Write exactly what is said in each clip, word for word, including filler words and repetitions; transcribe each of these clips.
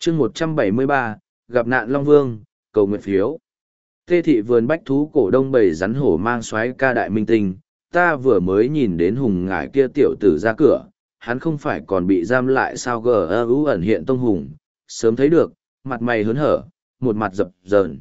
chương một trăm bảy mươi ba, gặp nạn Long Vương, cầu nguyện phiếu. Tê thị vườn bách thú cổ đông bầy rắn hổ mang xoáy ca đại minh tinh, ta vừa mới nhìn đến hùng ngải kia tiểu tử ra cửa, hắn không phải còn bị giam lại sao gờ ơ ú ẩn hiện tông hùng, sớm thấy được, mặt mày hớn hở, một mặt dập dờn.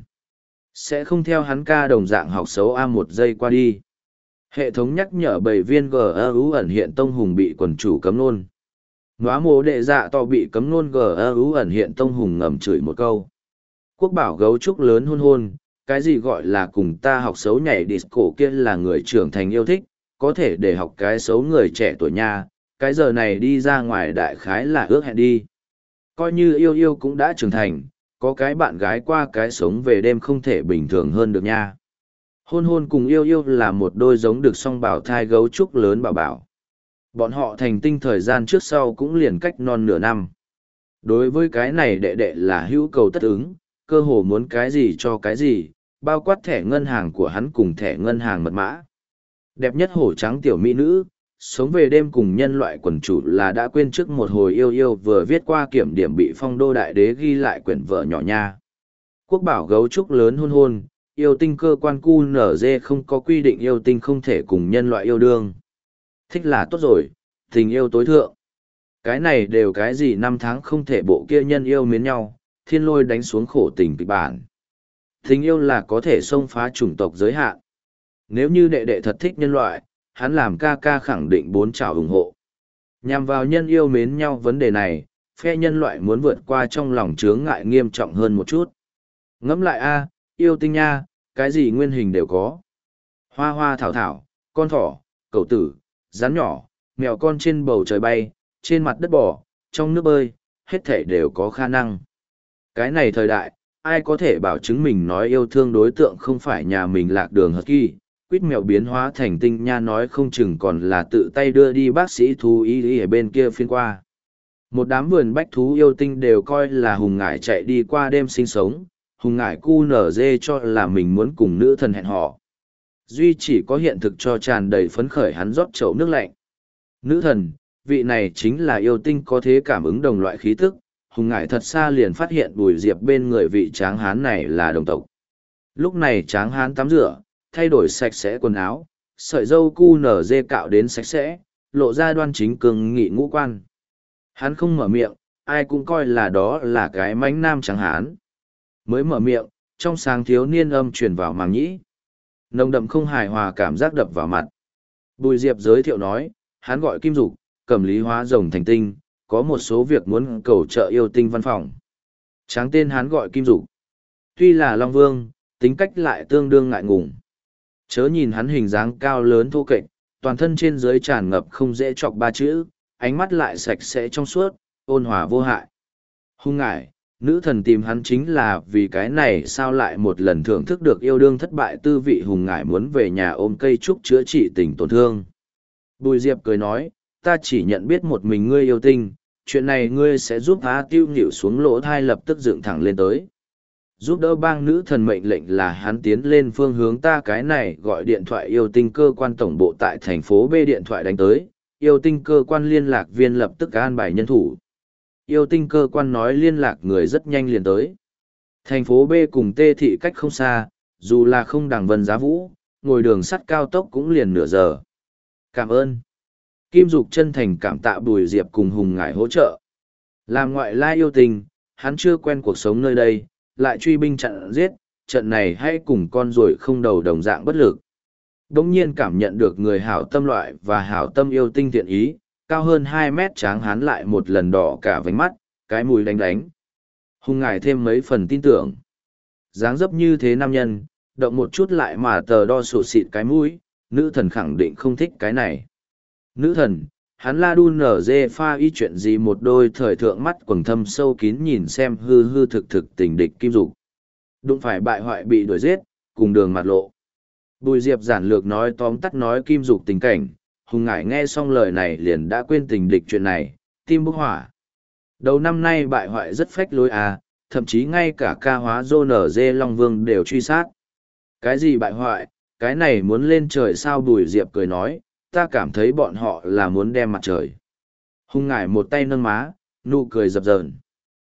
Sẽ không theo hắn ca đồng dạng học xấu A một giây qua đi. Hệ thống nhắc nhở bảy viên gờ ơ ú ẩn hiện tông hùng bị quần chủ cấm nôn. Nóa mồ đệ dạ to bị cấm nôn gờ ơ ú ẩn hiện tông hùng ngầm chửi một câu. Quốc bảo gấu trúc lớn hôn hôn, cái gì gọi là cùng ta học xấu nhảy disco kia là người trưởng thành yêu thích, có thể để học cái xấu người trẻ tuổi nha, cái giờ này đi ra ngoài đại khái là ước hẹn đi. Coi như yêu yêu cũng đã trưởng thành, có cái bạn gái qua cái sống về đêm không thể bình thường hơn được nha. Hôn hôn cùng yêu yêu là một đôi giống được song bảo thai gấu trúc lớn bảo bảo. Bọn họ thành tinh thời gian trước sau cũng liền cách non nửa năm. Đối với cái này đệ đệ là hữu cầu tất ứng, cơ hồ muốn cái gì cho cái gì, bao quát thẻ ngân hàng của hắn cùng thẻ ngân hàng mật mã. Đẹp nhất hổ trắng tiểu mỹ nữ, sống về đêm cùng nhân loại quần chủ là đã quên trước một hồi yêu yêu vừa viết qua kiểm điểm bị phong đô đại đế ghi lại quyển vợ nhỏ nha. Quốc bảo gấu trúc lớn hôn hôn, yêu tinh cơ quan cu nở dê không có quy định yêu tinh không thể cùng nhân loại yêu đương. Thích là tốt rồi, tình yêu tối thượng. Cái này đều cái gì năm tháng không thể bộ kia nhân yêu miến nhau, thiên lôi đánh xuống khổ tình kịch bản. Tình yêu là có thể xông phá chủng tộc giới hạn. Nếu như đệ đệ thật thích nhân loại, hắn làm ca ca khẳng định bốn trào ủng hộ. Nhằm vào nhân yêu mến nhau vấn đề này, phe nhân loại muốn vượt qua trong lòng chướng ngại nghiêm trọng hơn một chút. Ngẫm lại a, yêu tinh nha, cái gì nguyên hình đều có. Hoa hoa thảo thảo, con thỏ, cẩu tử, rắn nhỏ, mèo con trên bầu trời bay, trên mặt đất bò, trong nước bơi, hết thể đều có khả năng. Cái này thời đại, ai có thể bảo chứng mình nói yêu thương đối tượng không phải nhà mình lạc đường hợp kỳ, quýt mèo biến hóa thành tinh nha nói không chừng còn là tự tay đưa đi bác sĩ thú y ở bên kia phiên qua. Một đám vườn bách thú yêu tinh đều coi là hùng ngải chạy đi qua đêm sinh sống, hùng ngải cu nở dê cho là mình muốn cùng nữ thần hẹn hò. Duy chỉ có hiện thực cho tràn đầy phấn khởi hắn rót chậu nước lạnh. Nữ thần, vị này chính là yêu tinh có thế cảm ứng đồng loại khí tức, hùng ngải thật xa liền phát hiện Bùi Diệp bên người vị tráng hán này là đồng tộc. Lúc này tráng hán tắm rửa, thay đổi sạch sẽ quần áo, sợi dâu cu nở dê cạo đến sạch sẽ, lộ ra đoan chính cường nghị ngũ quan. Hắn không mở miệng, ai cũng coi là đó là cái mánh nam tráng hán. Mới mở miệng, trong sáng thiếu niên âm truyền vào màng nhĩ. Nồng đậm không hài hòa cảm giác đập vào mặt. Bùi Diệp giới thiệu nói, hắn gọi Kim Dục, cầm lý hóa rồng thành tinh, có một số việc muốn cầu trợ yêu tinh văn phòng. Tráng tên hắn gọi Kim Dục. Tuy là Long Vương, tính cách lại tương đương ngại ngùng. Chớ nhìn hắn hình dáng cao lớn thô kệch, toàn thân trên dưới tràn ngập không dễ chọc ba chữ, ánh mắt lại sạch sẽ trong suốt, ôn hòa vô hại. Hung ngại, nữ thần tìm hắn chính là vì cái này sao lại một lần thưởng thức được yêu đương thất bại tư vị hùng ngải muốn về nhà ôm cây trúc chữa trị tình tổn thương. Bùi Diệp cười nói, ta chỉ nhận biết một mình ngươi yêu tinh, chuyện này ngươi sẽ giúp Á Tiêu Nghịu xuống lỗ thai lập tức dựng thẳng lên tới. Giúp đỡ bang nữ thần mệnh lệnh là hắn tiến lên phương hướng ta cái này gọi điện thoại yêu tinh cơ quan tổng bộ tại thành phố B điện thoại đánh tới, yêu tinh cơ quan liên lạc viên lập tức an bài nhân thủ. Yêu tinh cơ quan nói liên lạc người rất nhanh liền tới. Thành phố B cùng Tê thị cách không xa, dù là không đằng vân giá vũ, ngồi đường sắt cao tốc cũng liền nửa giờ. Cảm ơn. Kim Dục chân thành cảm tạ Bùi Diệp cùng Hùng Ngải hỗ trợ. Làm ngoại lai yêu tình, hắn chưa quen cuộc sống nơi đây, lại truy binh chặn giết, trận này hay cùng con ruồi không đầu đồng dạng bất lực. Đống nhiên cảm nhận được người hảo tâm loại và hảo tâm yêu tinh thiện ý, cao hơn hai mét tráng hán lại một lần đỏ cả vánh mắt, cái mùi đánh đánh. Hùng Ngải thêm mấy phần tin tưởng. Dáng dấp như thế nam nhân, động một chút lại mà tờ đo sổ xịt cái mũi, nữ thần khẳng định không thích cái này. Nữ thần, hắn la đu nở dê pha y chuyện gì một đôi thời thượng mắt quầng thâm sâu kín nhìn xem hư hư thực thực tình địch Kim Dục. Đụng phải bại hoại bị đuổi giết, cùng đường mặt lộ. Bùi Diệp giản lược nói tóm tắt nói Kim Dục tình cảnh, Hùng Ngải nghe xong lời này liền đã quên tình địch chuyện này, tim bốc hỏa. Đầu năm nay bại hoại rất phách lối à, thậm chí ngay cả ca hóa dô nở dê Long Vương đều truy sát. Cái gì bại hoại, cái này muốn lên trời sao Bùi Diệp cười nói, ta cảm thấy bọn họ là muốn đem mặt trời. Hùng Ngải một tay nâng má, nụ cười dập dờn.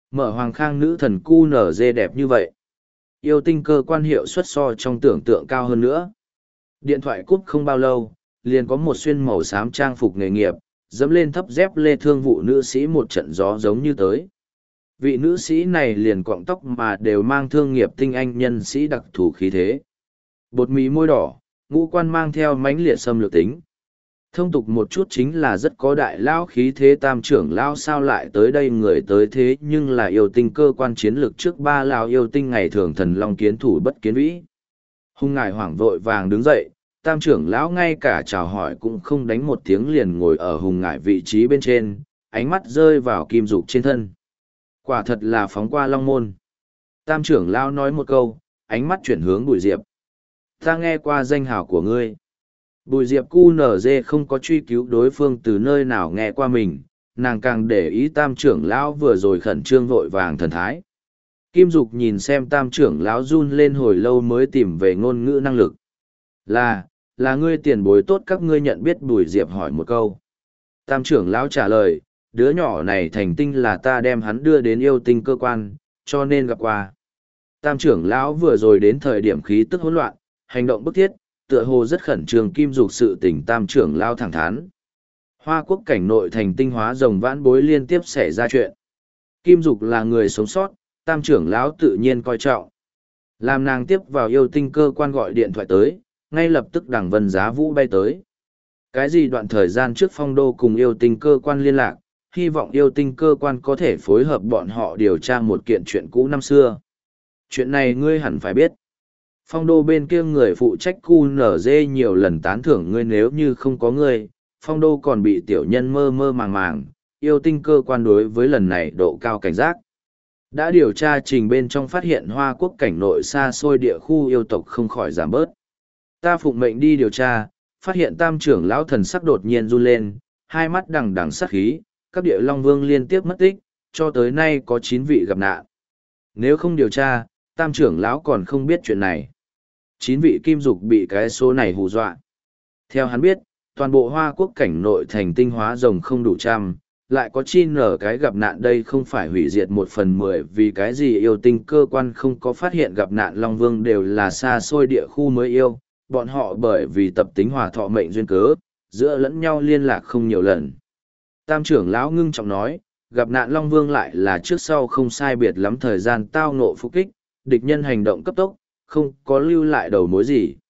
Mở hoàng khang nữ thần cu nở dê đẹp như vậy. Yêu tinh cơ quan hiệu suất so trong tưởng tượng cao hơn nữa. Điện thoại cúp không bao lâu, liền có một xuyên màu xám trang phục nghề nghiệp, dẫm lên thấp dép lê thương vụ nữ sĩ một trận gió giống như tới. Vị nữ sĩ này liền cọng tóc mà đều mang thương nghiệp tinh anh nhân sĩ đặc thù khí thế. Bột mì môi đỏ, ngũ quan mang theo mãnh liệt xâm lược tính. Thông tục một chút chính là rất có đại lao khí thế tam trưởng lao sao lại tới đây người tới thế nhưng là yêu tinh cơ quan chiến lược trước ba lao yêu tinh ngày thường thần long kiến thủ bất kiến vĩ. Hung ngài hoảng vội vàng đứng dậy, tam trưởng lão ngay cả chào hỏi cũng không đánh một tiếng liền ngồi ở hùng ngải vị trí bên trên, ánh mắt rơi vào kim dục trên thân. Quả thật là phóng qua long môn. Tam trưởng lão nói một câu, ánh mắt chuyển hướng Bùi Diệp. Ta nghe qua danh hào của ngươi. Bùi Diệp cu nở dê không có truy cứu đối phương từ nơi nào nghe qua mình, nàng càng để ý tam trưởng lão vừa rồi khẩn trương vội vàng thần thái. Kim Dục nhìn xem tam trưởng lão run lên hồi lâu mới tìm về ngôn ngữ năng lực. Là, là ngươi tiền bối tốt các ngươi nhận biết. Bùi Diệp hỏi một câu. Tam trưởng lão trả lời, đứa nhỏ này thành tinh là ta đem hắn đưa đến yêu tinh cơ quan, cho nên gặp qua. Tam trưởng lão vừa rồi đến thời điểm khí tức hỗn loạn, hành động bức thiết, tựa hồ rất khẩn trương. Kim Dục sự tình tam trưởng lão thẳng thắn. Hoa quốc cảnh nội thành tinh hóa rồng vãn bối liên tiếp xảy ra chuyện. Kim Dục là người sống sót, tam trưởng lão tự nhiên coi trọng. Làm nàng tiếp vào yêu tinh cơ quan gọi điện thoại tới, ngay lập tức đằng vân giá vũ bay tới. Cái gì đoạn thời gian trước phong đô cùng yêu tinh cơ quan liên lạc, hy vọng yêu tinh cơ quan có thể phối hợp bọn họ điều tra một kiện chuyện cũ năm xưa. Chuyện này ngươi hẳn phải biết. Phong đô bên kia người phụ trách cu nở dê nhiều lần tán thưởng ngươi, nếu như không có ngươi, phong đô còn bị tiểu nhân mơ mơ màng màng, yêu tinh cơ quan đối với lần này độ cao cảnh giác. Đã điều tra trình bên trong phát hiện Hoa quốc cảnh nội xa xôi địa khu yêu tộc không khỏi giảm bớt. Ta phụng mệnh đi điều tra, phát hiện tam trưởng lão thần sắc đột nhiên run lên, hai mắt đằng đằng sát khí, các địa long vương liên tiếp mất tích, cho tới nay có chín vị gặp nạn. Nếu không điều tra, tam trưởng lão còn không biết chuyện này. Chín vị kim dục bị cái số này hù dọa. Theo hắn biết, toàn bộ Hoa quốc cảnh nội thành tinh hóa rồng không đủ trăm, lại có chi nở cái gặp nạn đây không phải hủy diệt một phần mười vì cái gì yêu tinh cơ quan không có phát hiện gặp nạn long vương đều là xa xôi địa khu mới yêu, bọn họ bởi vì tập tính hòa thọ mệnh duyên cớ, giữa lẫn nhau liên lạc không nhiều lần. Tam trưởng lão ngưng trọng nói, gặp nạn long vương lại là trước sau không sai biệt lắm thời gian tao ngộ phục kích, địch nhân hành động cấp tốc, không có lưu lại đầu mối gì.